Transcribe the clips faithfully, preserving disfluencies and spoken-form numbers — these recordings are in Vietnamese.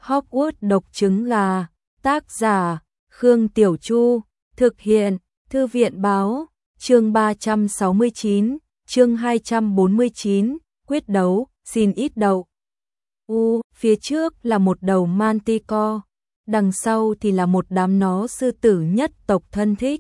Hogwarts độc trứng gà, tác giả, Khương Tiểu Chu, thực hiện, Thư viện báo, chương ba trăm sáu mươi chín, chương hai trăm bốn mươi chín, quyết đấu, xin ít đậu. U, phía trước là một đầu Manticore, đằng sau thì là một đám nó sư tử nhất tộc thân thích.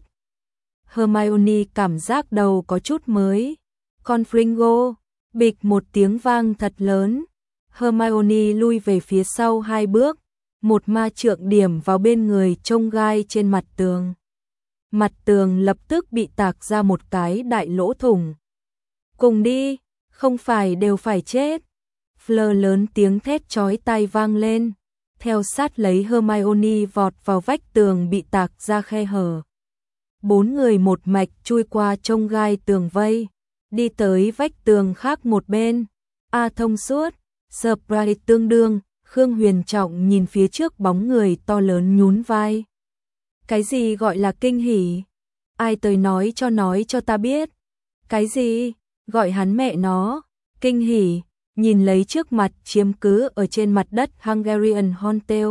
Hermione cảm giác đầu có chút mới. Confringo, bịch một tiếng vang thật lớn. Hermione lui về phía sau hai bước, một ma trượng điểm vào bên người chông gai trên mặt tường. Mặt tường lập tức bị tạc ra một cái đại lỗ thủng. Cùng đi, không phải đều phải chết. Fleur lớn tiếng thét chói tai vang lên, theo sát lấy Hermione vọt vào vách tường bị tạc ra khe hở. Bốn người một mạch chui qua chông gai tường vây, đi tới vách tường khác một bên. A thông suốt, surprise tương đương, Khương Huyền Trọng nhìn phía trước bóng người to lớn nhún vai. Cái gì gọi là kinh hỉ? Ai tới nói cho nói cho ta biết. Cái gì? Gọi hắn mẹ nó, kinh hỉ, nhìn lấy trước mặt chiếm cứ ở trên mặt đất Hungarian Hotel.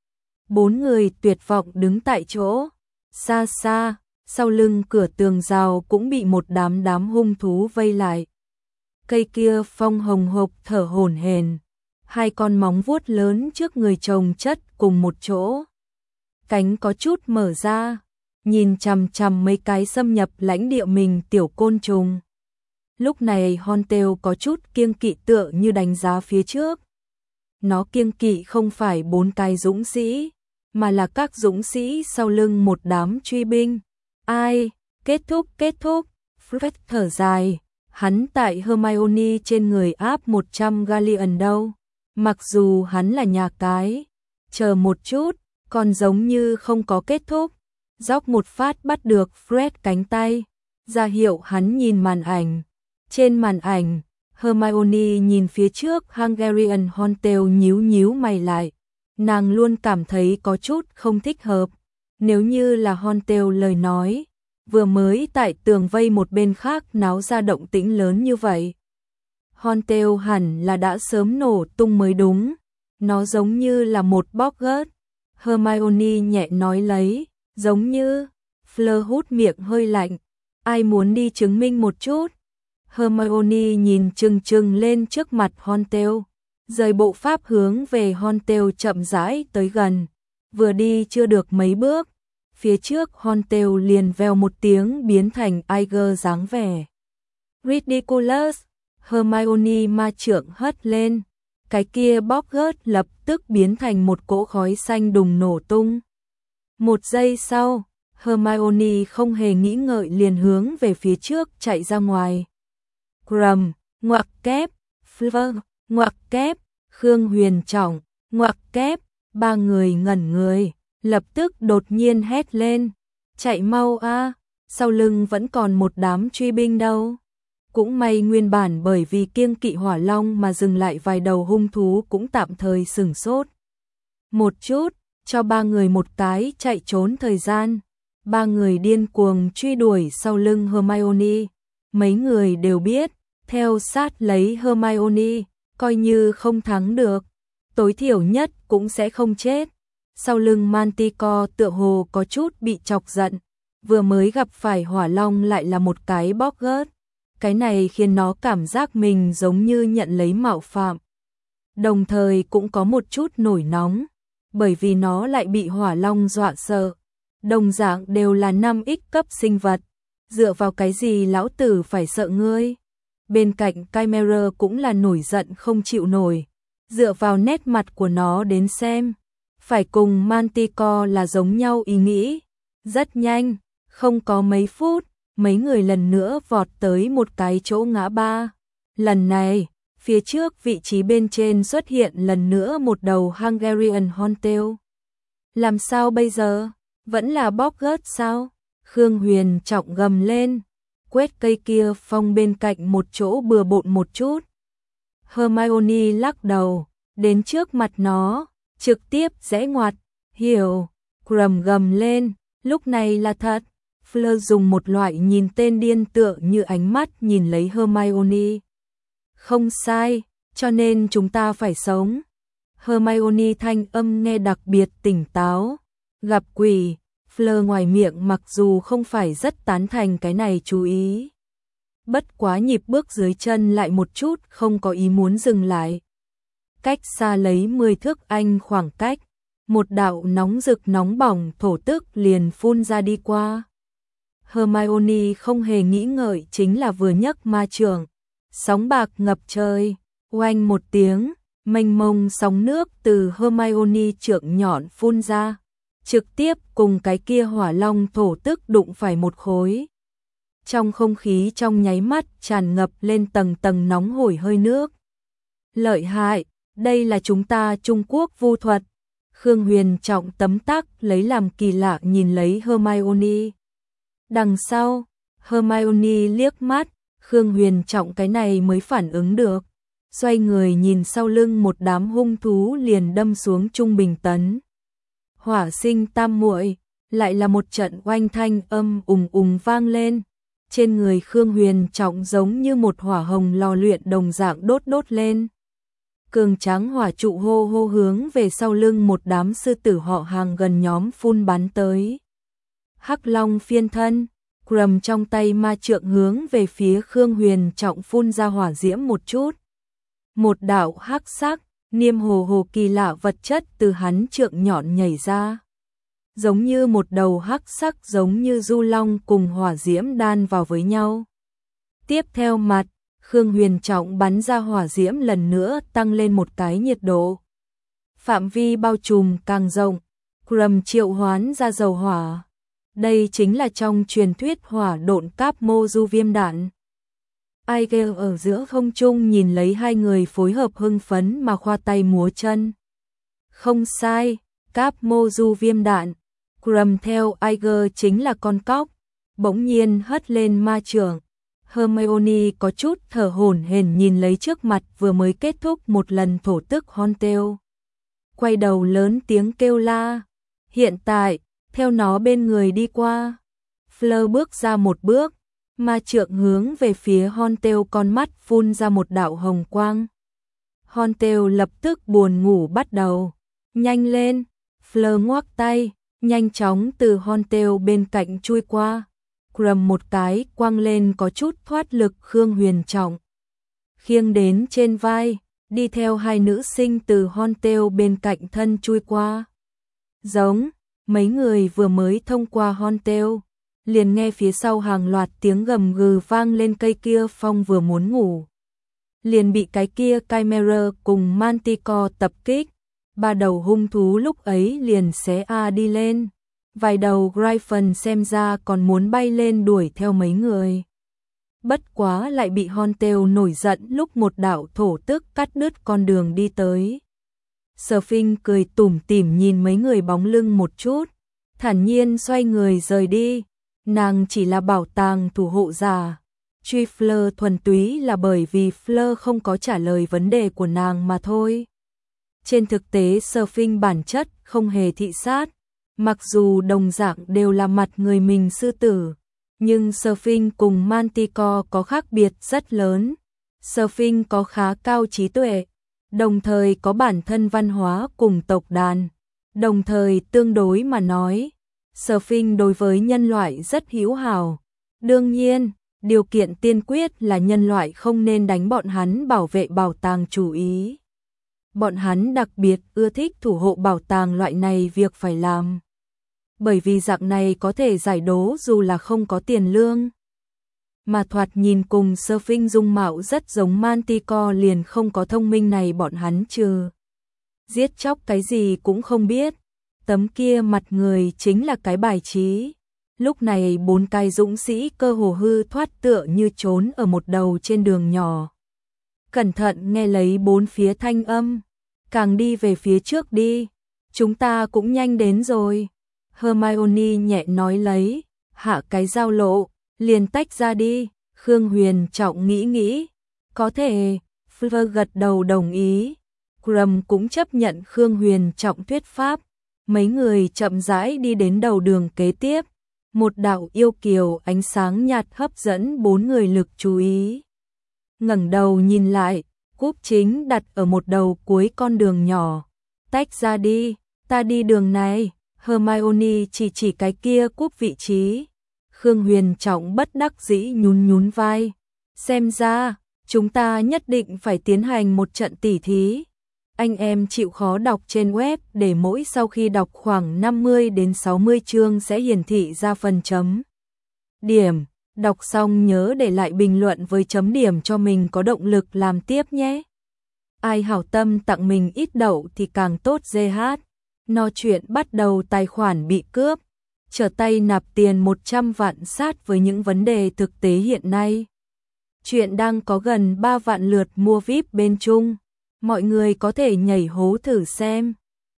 Bốn người tuyệt vọng đứng tại chỗ, xa xa, sau lưng cửa tường rào cũng bị một đám đám hung thú vây lại. Cây kia phong hồng hộc thở hổn hển, hai con móng vuốt lớn trước người chồng chất cùng một chỗ. Cánh có chút mở ra, nhìn chằm chằm mấy cái xâm nhập lãnh địa mình tiểu côn trùng. Lúc này Hotel có chút kiêng kỵ tựa như đánh giá phía trước. Nó kiêng kỵ không phải bốn cái dũng sĩ, mà là các dũng sĩ sau lưng một đám truy binh. Ai? Kết thúc, kết thúc. Fred thở dài, hắn tại Hermione trên người áp một trăm galleon đâu. Mặc dù hắn là nhà cái, chờ một chút, còn giống như không có kết thúc. Dóc một phát bắt được Fred cánh tay, ra hiệu hắn nhìn màn ảnh. Trên màn ảnh, Hermione nhìn phía trước Hungarian Hotel nhíu nhíu mày lại. Nàng luôn cảm thấy có chút không thích hợp. Nếu như là Hotel lời nói, vừa mới tại tường vây một bên khác náo ra động tĩnh lớn như vậy. Hotel hẳn là đã sớm nổ tung mới đúng. Nó giống như là một Boggart. Hermione nhẹ nói lấy, giống như. Fleur hút miệng hơi lạnh. Ai muốn đi chứng minh một chút? Hermione nhìn chừng chừng lên trước mặt Hotel, rời bộ pháp hướng về Hotel chậm rãi tới gần. Vừa đi chưa được mấy bước, phía trước Hotel liền vèo một tiếng biến thành Aiger dáng vẻ. Ridiculous, Hermione ma trượng hất lên, cái kia Boggart lập tức biến thành một cỗ khói xanh đùng nổ tung. Một giây sau, Hermione không hề nghĩ ngợi liền hướng về phía trước chạy ra ngoài. Crumb, ngoặc kép, Fleur, ngoặc kép, Khương Huyền Trọng, ngoặc kép, ba người ngẩn người, lập tức đột nhiên hét lên, chạy mau a, sau lưng vẫn còn một đám truy binh đâu. Cũng may nguyên bản bởi vì kiêng kỵ hỏa long mà dừng lại vài đầu hung thú cũng tạm thời sửng sốt. Một chút, cho ba người một cái chạy trốn thời gian, ba người điên cuồng truy đuổi sau lưng Hermione. Mấy người đều biết, theo sát lấy Hermione, coi như không thắng được, tối thiểu nhất cũng sẽ không chết. Sau lưng Manticore tựa hồ có chút bị chọc giận, vừa mới gặp phải hỏa long lại là một cái Boggart. Cái này khiến nó cảm giác mình giống như nhận lấy mạo phạm. Đồng thời cũng có một chút nổi nóng, bởi vì nó lại bị hỏa long dọa sợ. Đồng dạng đều là năm x cấp sinh vật. Dựa vào cái gì lão tử phải sợ ngươi? Bên cạnh Chimera cũng là nổi giận không chịu nổi. Dựa vào nét mặt của nó đến xem, phải cùng Manticore là giống nhau ý nghĩ. Rất nhanh, không có mấy phút, mấy người lần nữa vọt tới một cái chỗ ngã ba. Lần này, phía trước vị trí bên trên xuất hiện lần nữa một đầu Hungarian Hotel. Làm sao bây giờ? Vẫn là Boggart sao? Khương Huyền Trọng gầm lên, quét cây kia phong bên cạnh một chỗ bừa bộn một chút. Hermione lắc đầu, đến trước mặt nó, trực tiếp rẽ ngoặt, hiểu, Crumb gầm lên, lúc này là thật. Fleur dùng một loại nhìn tên điên tựa như ánh mắt nhìn lấy Hermione. Không sai, cho nên chúng ta phải sống. Hermione thanh âm nghe đặc biệt tỉnh táo. Gặp quỷ, Fleur ngoài miệng mặc dù không phải rất tán thành cái này chú ý. Bất quá nhịp bước dưới chân lại một chút không có ý muốn dừng lại. Cách xa lấy mười thước anh khoảng cách, một đạo nóng rực nóng bỏng thổ tức liền phun ra đi qua. Hermione không hề nghĩ ngợi chính là vừa nhấc ma chưởng, sóng bạc ngập trời, oanh một tiếng, mênh mông sóng nước từ Hermione trượng nhọn phun ra, trực tiếp cùng cái kia hỏa long thổ tức đụng phải một khối. Trong không khí trong nháy mắt tràn ngập lên tầng tầng nóng hổi hơi nước. Lợi hại, đây là chúng ta Trung Quốc vu thuật. Khương Huyền Trọng tấm tắc lấy làm kỳ lạ nhìn lấy Hermione. Đằng sau, Hermione liếc mắt, Khương Huyền Trọng cái này mới phản ứng được. Xoay người nhìn sau lưng một đám hung thú liền đâm xuống trung bình tấn. Hỏa sinh tam muội, lại là một trận oanh thanh âm ùng ùng vang lên. Trên người Khương Huyền Trọng giống như một hỏa hồng lò luyện đồng dạng đốt đốt lên. Cường tráng hỏa trụ hô hô hướng về sau lưng một đám sư tử họ hàng gần nhóm phun bắn tới. Hắc Long phiên thân, Crumb trong tay ma trượng hướng về phía Khương Huyền Trọng phun ra hỏa diễm một chút. Một đạo hắc sắc, niêm hồ hồ kỳ lạ vật chất từ hắn trượng nhọn nhảy ra. Giống như một đầu hắc sắc giống như du long cùng hỏa diễm đan vào với nhau. Tiếp theo mặt, Khương Huyền Trọng bắn ra hỏa diễm lần nữa tăng lên một cái nhiệt độ. Phạm vi bao trùm càng rộng, Crumb triệu hoán ra dầu hỏa. Đây chính là trong truyền thuyết hỏa độn cáp mô du viêm đạn. Aigel ở giữa không trung nhìn lấy hai người phối hợp hưng phấn mà khoa tay múa chân. Không sai, cáp mô du viêm đạn. Crumb theo Aigel chính là con cóc, bỗng nhiên hất lên ma chưởng. Hermione có chút thở hổn hển nhìn lấy trước mặt vừa mới kết thúc một lần thổ tức Hontail. Quay đầu lớn tiếng kêu la. Hiện tại, theo nó bên người đi qua. Fleur bước ra một bước, ma trượng hướng về phía Hontail con mắt phun ra một đạo hồng quang. Hontail lập tức buồn ngủ bắt đầu. Nhanh lên, Fleur ngoắc tay, nhanh chóng từ Hontail bên cạnh chui qua. Crumb một cái quăng lên có chút thoát lực Khương Huyền Trọng. Khiêng đến trên vai, đi theo hai nữ sinh từ Hontail bên cạnh thân chui qua. Giống, mấy người vừa mới thông qua Hontail, liền nghe phía sau hàng loạt tiếng gầm gừ vang lên. Cây kia phong vừa muốn ngủ, liền bị cái kia Chimera cùng Manticore tập kích. Ba đầu hung thú lúc ấy liền xé a đi lên. Vài đầu Gryphon xem ra còn muốn bay lên đuổi theo mấy người. Bất quá lại bị Hontail nổi giận lúc một đạo thổ tức cắt đứt con đường đi tới. Sphinx cười tủm tỉm nhìn mấy người bóng lưng một chút, thản nhiên xoay người rời đi. Nàng chỉ là bảo tàng thủ hộ giả. Truy Fleur thuần túy là bởi vì Fleur không có trả lời vấn đề của nàng mà thôi. Trên thực tế Sphinx bản chất không hề thị sát. Mặc dù đồng dạng đều là mặt người mình sư tử, nhưng Sphinx cùng Manticore có khác biệt rất lớn. Sphinx có khá cao trí tuệ, đồng thời có bản thân văn hóa cùng tộc đàn. Đồng thời tương đối mà nói, Sphinx đối với nhân loại rất hữu hảo. Đương nhiên, điều kiện tiên quyết là nhân loại không nên đánh bọn hắn bảo vệ bảo tàng chủ ý. Bọn hắn đặc biệt ưa thích thủ hộ bảo tàng loại này việc phải làm. Bởi vì dạng này có thể giải đố dù là không có tiền lương. Mà thoạt nhìn cùng Sphinx dung mạo rất giống Manticore liền không có thông minh này bọn hắn trừ. Giết chóc cái gì cũng không biết. Tấm kia mặt người chính là cái bài trí. Lúc này bốn cái dũng sĩ cơ hồ hư thoát tựa như trốn ở một đầu trên đường nhỏ. Cẩn thận nghe lấy bốn phía thanh âm. Càng đi về phía trước đi. Chúng ta cũng nhanh đến rồi. Hermione nhẹ nói lấy. Hạ cái giao lộ. Liền tách ra đi. Khương Huyền Trọng nghĩ nghĩ. Có thể. Fleur gật đầu đồng ý. Crumb cũng chấp nhận Khương Huyền Trọng thuyết pháp. Mấy người chậm rãi đi đến đầu đường kế tiếp. Một đạo yêu kiều ánh sáng nhạt hấp dẫn bốn người lực chú ý. Ngẩng đầu nhìn lại, cúp chính đặt ở một đầu cuối con đường nhỏ, Tách ra đi, ta đi đường này. Hermione chỉ chỉ cái kia cúp vị trí. Khương Huyền Trọng bất đắc dĩ nhún nhún vai. Xem ra, chúng ta nhất định phải tiến hành một trận tỉ thí. Anh em chịu khó đọc trên web để mỗi sau khi đọc khoảng năm mươi đến sáu mươi chương sẽ hiển thị ra phần chấm điểm. Đọc xong nhớ để lại bình luận với chấm điểm cho mình có động lực làm tiếp nhé. Ai hảo tâm tặng mình ít đậu thì càng tốt giê hát. No chuyện bắt đầu tài khoản bị cướp. Trở tay nạp tiền một trăm vạn sát với những vấn đề thực tế hiện nay. Chuyện đang có gần ba vạn lượt mua víp bên Trung. Mọi người có thể nhảy hố thử xem.